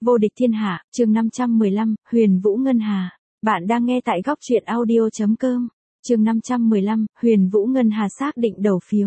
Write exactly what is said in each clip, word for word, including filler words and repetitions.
Vô địch thiên hạ, chương năm trăm mười lăm, Huyền Vũ Ngân Hà. Bạn đang nghe tại góc truyện audio chấm com. Chương năm trăm mười lăm, Huyền Vũ Ngân Hà xác định đầu phiếu.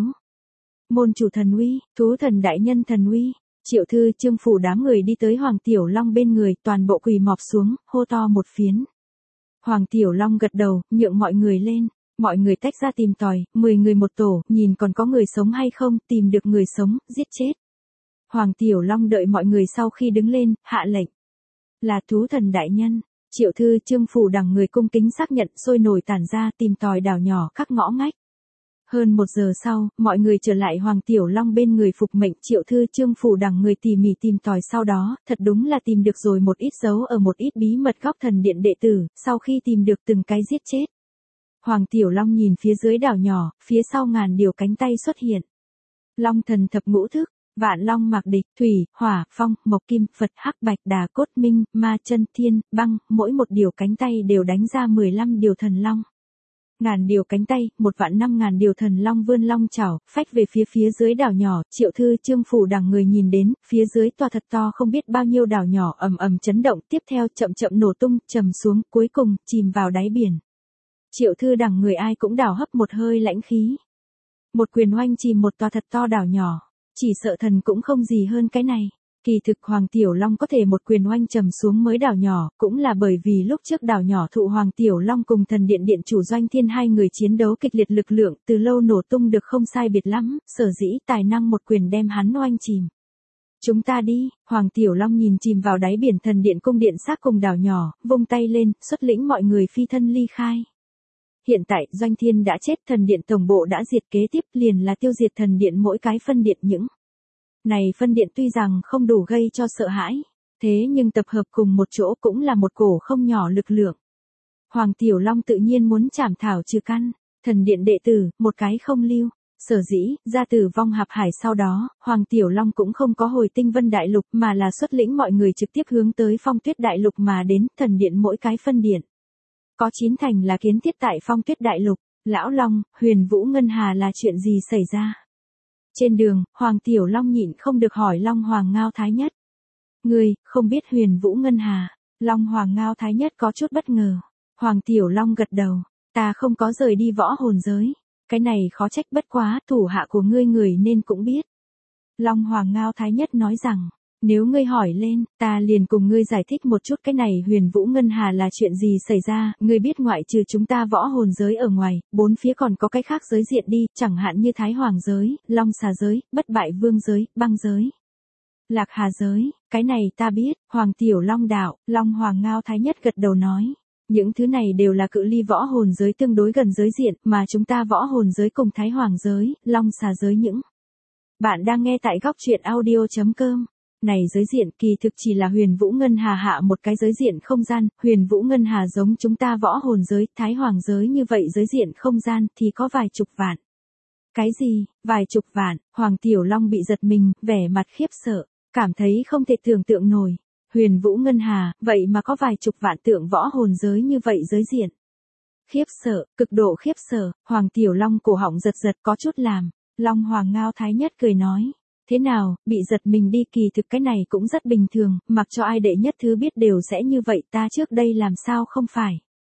Môn chủ thần uy, thú thần đại nhân thần uy. Triệu Thư, Trương Phủ đám người đi tới Hoàng Tiểu Long bên người, toàn bộ quỳ mọp xuống, hô to một phiến. Hoàng Tiểu Long gật đầu, nhượng mọi người lên. Mọi người tách ra tìm tòi, mười người một tổ, nhìn còn có người sống hay không, tìm được người sống, giết chết. Hoàng Tiểu Long đợi mọi người sau khi đứng lên, hạ lệnh. Là thú thần đại nhân. Triệu Thư, Trương Phủ đằng người cung kính xác nhận, sôi nổi tản ra tìm tòi đảo nhỏ các ngõ ngách. Hơn một giờ sau, mọi người trở lại Hoàng Tiểu Long bên người phục mệnh. Triệu Thư, Trương Phủ đằng người tỉ mỉ tìm tòi sau đó, thật đúng là tìm được rồi một ít dấu ở một ít bí mật góc thần điện đệ tử, sau khi tìm được từng cái giết chết. Hoàng Tiểu Long nhìn phía dưới đảo nhỏ, phía sau ngàn điều cánh tay xuất hiện. Long thần thập ngũ thức. Vạn long mạc địch, thủy, hỏa, phong, mộc kim, Phật, hắc bạch, đà cốt minh, ma chân, thiên, băng, mỗi một điều cánh tay đều đánh ra mười lăm điều thần long. Ngàn điều cánh tay, một vạn năm ngàn điều thần long vươn long chảo, phách về phía phía dưới đảo nhỏ. Triệu Thư, Trương Phủ đằng người nhìn đến, phía dưới tòa thật to không biết bao nhiêu đảo nhỏ ầm ầm chấn động, tiếp theo chậm chậm nổ tung, trầm xuống, cuối cùng chìm vào đáy biển. Triệu Thư đằng người ai cũng đảo hấp một hơi lãnh khí. Một quyền oanh chìm một tòa thật to đảo nhỏ. Chỉ sợ thần cũng không gì hơn cái này. Kỳ thực Hoàng Tiểu Long có thể một quyền oanh trầm xuống mới đảo nhỏ, cũng là bởi vì lúc trước đảo nhỏ thụ Hoàng Tiểu Long cùng thần điện điện chủ Doanh Thiên hai người chiến đấu kịch liệt lực lượng, từ lâu nổ tung được không sai biệt lắm, sở dĩ tài năng một quyền đem hắn oanh chìm. Chúng ta đi. Hoàng Tiểu Long nhìn chìm vào đáy biển thần điện cung điện xác cùng đảo nhỏ, vung tay lên, xuất lĩnh mọi người phi thân ly khai. Hiện tại, Doanh Thiên đã chết, thần điện tổng bộ đã diệt, kế tiếp liền là tiêu diệt thần điện mỗi cái phân điện những. Này phân điện tuy rằng không đủ gây cho sợ hãi, thế nhưng tập hợp cùng một chỗ cũng là một cổ không nhỏ lực lượng. Hoàng Tiểu Long tự nhiên muốn trảm thảo trừ căn, thần điện đệ tử, một cái không lưu. Sở dĩ, ra tử vong hạp hải sau đó, Hoàng Tiểu Long cũng không có hồi Tinh Vân Đại Lục mà là xuất lĩnh mọi người trực tiếp hướng tới Phong Tuyết Đại Lục mà đến, thần điện mỗi cái phân điện. Có chín thành là kiến thiết tại Phong Tuyết Đại Lục. Lão Long, Huyền Vũ Ngân Hà là chuyện gì xảy ra? Trên đường, Hoàng Tiểu Long nhịn không được hỏi Long Hoàng Ngao Thái Nhất. Ngươi, không biết Huyền Vũ Ngân Hà? Long Hoàng Ngao Thái Nhất có chút bất ngờ. Hoàng Tiểu Long gật đầu. Ta không có rời đi võ hồn giới. Cái này khó trách, bất quá, thủ hạ của ngươi người nên cũng biết. Long Hoàng Ngao Thái Nhất nói rằng. Nếu ngươi hỏi lên, ta liền cùng ngươi giải thích một chút cái này Huyền Vũ Ngân Hà là chuyện gì xảy ra. Ngươi biết ngoại trừ chúng ta võ hồn giới ở ngoài, bốn phía còn có cái khác giới diện đi, chẳng hạn như Thái Hoàng giới, Long Xà giới, Bất Bại Vương giới, Băng giới, Lạc Hà giới. Cái này ta biết. Hoàng Tiểu Long đạo. Long Hoàng Ngao Thái Nhất gật đầu nói. Những thứ này đều là cự ly võ hồn giới tương đối gần giới diện, mà chúng ta võ hồn giới cùng Thái Hoàng giới, Long Xà giới những. Bạn đang nghe tại góc truyện audio chấm com. Này giới diện kỳ thực chỉ là Huyền Vũ Ngân Hà hạ một cái giới diện không gian. Huyền Vũ Ngân Hà giống chúng ta võ hồn giới, Thái Hoàng giới như vậy giới diện không gian thì có vài chục vạn. Cái gì, vài chục vạn? Hoàng Tiểu Long bị giật mình, vẻ mặt khiếp sợ, cảm thấy không thể tưởng tượng nổi. Huyền Vũ Ngân Hà, vậy mà có vài chục vạn tượng võ hồn giới như vậy giới diện. Khiếp sợ, cực độ khiếp sợ. Hoàng Tiểu Long cổ họng giật giật có chút làm. Long Hoàng Ngao Thái Nhất cười nói. Thế nào, bị giật mình đi, kỳ thực cái này cũng rất bình thường, mặc cho ai đệ nhất thứ biết đều sẽ như vậy, ta trước đây làm sao không phải.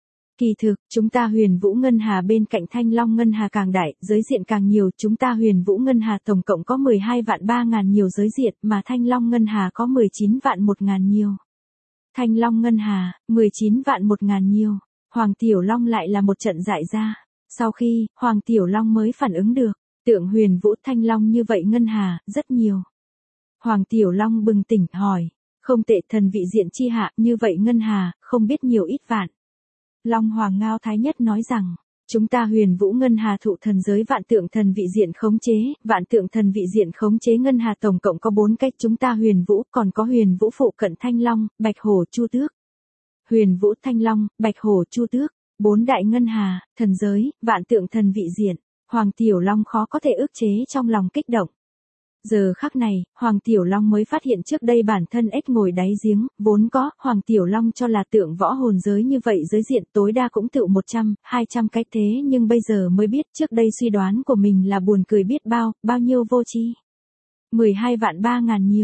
Kỳ thực, chúng ta Huyền Vũ Ngân Hà bên cạnh Thanh Long Ngân Hà càng đại, giới diện càng nhiều, chúng ta Huyền Vũ Ngân Hà tổng cộng có mười hai vạn ba ngàn nhiều giới diện, mà Thanh Long Ngân Hà có mười chín vạn một ngàn nhiều. Thanh Long Ngân Hà, mười chín vạn một ngàn nhiều. Hoàng Tiểu Long lại là một trận dại ra. Sau khi, Hoàng Tiểu Long mới phản ứng được. Tượng Huyền Vũ Thanh Long như vậy Ngân Hà, rất nhiều. Hoàng Tiểu Long bừng tỉnh hỏi. Không tệ, thần vị diện chi hạ, như vậy Ngân Hà, không biết nhiều ít vạn. Long Hoàng Ngao Thái Nhất nói rằng. Chúng ta Huyền Vũ Ngân Hà thụ thần giới vạn tượng thần vị diện khống chế, vạn tượng thần vị diện khống chế Ngân Hà tổng cộng có bốn cách, chúng ta Huyền Vũ, còn có Huyền Vũ phụ cận Thanh Long, Bạch Hổ, Chu Tước. Huyền Vũ, Thanh Long, Bạch Hổ, Chu Tước, bốn đại Ngân Hà, thần giới, vạn tượng thần vị diện. Hoàng Tiểu Long khó có thể ức chế trong lòng kích động. Giờ khắc này, Hoàng Tiểu Long mới phát hiện trước đây bản thân ếch ngồi đáy giếng, vốn có, Hoàng Tiểu Long cho là tượng võ hồn giới như vậy giới diện tối đa cũng tự một trăm, hai trăm cách thế nhưng bây giờ mới biết trước đây suy đoán của mình là buồn cười biết bao, bao nhiêu vô tri. mười hai vạn ba ngàn nhiều.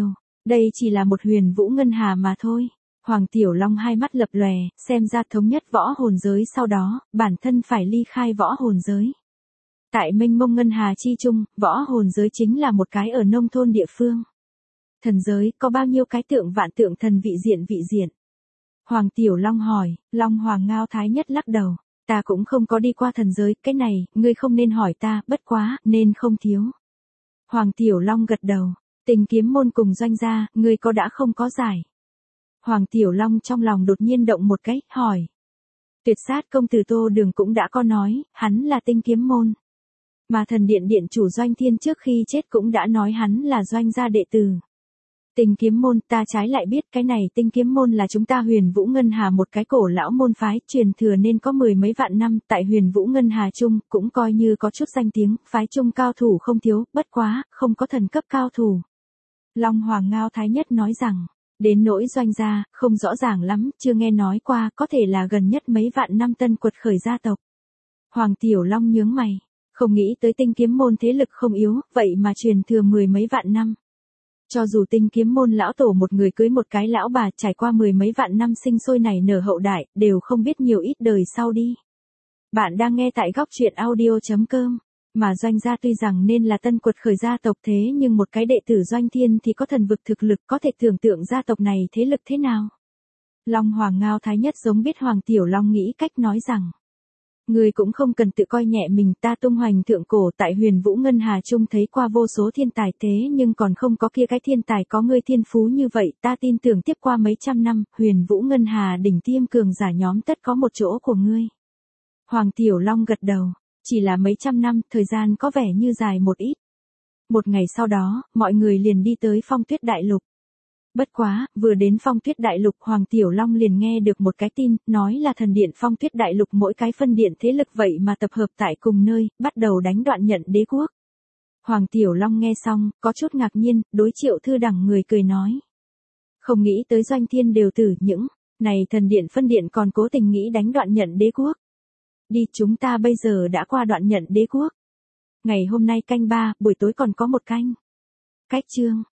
Đây chỉ là một huyền vũ ngân hà mà thôi. Hoàng Tiểu Long hai mắt lập lòe, xem ra thống nhất võ hồn giới sau đó, bản thân phải ly khai võ hồn giới. Tại mênh mông ngân hà chi trung, võ hồn giới chính là một cái ở nông thôn địa phương. Thần giới, có bao nhiêu cái tượng vạn tượng thần vị diện vị diện? Hoàng Tiểu Long hỏi, Long Hoàng Ngao Thái Nhất lắc đầu. Ta cũng không có đi qua thần giới, cái này, ngươi không nên hỏi ta, bất quá, nên không thiếu. Hoàng Tiểu Long gật đầu, Tình kiếm môn cùng Doanh gia, ngươi có đã không có giải. Hoàng Tiểu Long trong lòng đột nhiên động một cái, hỏi. Tuyệt sát công tử Tô Đường cũng đã có nói, hắn là tinh kiếm môn. Mà thần điện điện chủ Doanh Thiên trước khi chết cũng đã nói hắn là Doanh gia đệ tử. Tinh kiếm môn, ta trái lại biết cái này tinh kiếm môn là chúng ta Huyền Vũ Ngân Hà một cái cổ lão môn phái, truyền thừa nên có mười mấy vạn năm, tại Huyền Vũ Ngân Hà chung, cũng coi như có chút danh tiếng, phái chung cao thủ không thiếu, bất quá, không có thần cấp cao thủ. Long Hoàng Ngao Thái Nhất nói rằng, đến nỗi Doanh gia, không rõ ràng lắm, chưa nghe nói qua, có thể là gần nhất mấy vạn năm tân quật khởi gia tộc. Hoàng Tiểu Long nhướng mày, không nghĩ tới tinh kiếm môn thế lực không yếu, vậy mà truyền thừa mười mấy vạn năm. Cho dù tinh kiếm môn lão tổ một người cưới một cái lão bà trải qua mười mấy vạn năm sinh sôi nảy nở hậu đại, đều không biết nhiều ít đời sau đi. Bạn đang nghe tại góc truyện audio chấm com. Mà Doanh gia tuy rằng nên là tân quật khởi gia tộc thế nhưng một cái đệ tử Doanh Thiên thì có thần vực thực lực, có thể tưởng tượng gia tộc này thế lực thế nào. Long Hoàng Ngao Thái Nhất giống biết Hoàng Tiểu Long nghĩ cách nói rằng. Người cũng không cần tự coi nhẹ mình, ta tung hoành thượng cổ tại Huyền Vũ Ngân Hà Trung thấy qua vô số thiên tài thế nhưng còn không có kia cái thiên tài có ngươi thiên phú như vậy, ta tin tưởng tiếp qua mấy trăm năm, Huyền Vũ Ngân Hà đỉnh tiêm cường giả nhóm tất có một chỗ của ngươi. Hoàng Tiểu Long gật đầu, chỉ là mấy trăm năm, thời gian có vẻ như dài một ít. Một ngày sau đó, mọi người liền đi tới Phong Tuyết Đại Lục. Bất quá, vừa đến Phong Tuyết Đại Lục Hoàng Tiểu Long liền nghe được một cái tin, nói là thần điện Phong Tuyết Đại Lục mỗi cái phân điện thế lực vậy mà tập hợp tại cùng nơi, bắt đầu đánh đoạn nhận đế quốc. Hoàng Tiểu Long nghe xong, có chút ngạc nhiên, đối Triệu Thư Đằng người cười nói. Không nghĩ tới Doanh Thiên đều tử những, này thần điện phân điện còn cố tình nghĩ đánh đoạn nhận đế quốc. Đi, chúng ta bây giờ đã qua đoạn nhận đế quốc. Ngày hôm nay canh ba, buổi tối còn có một canh. Cách chương.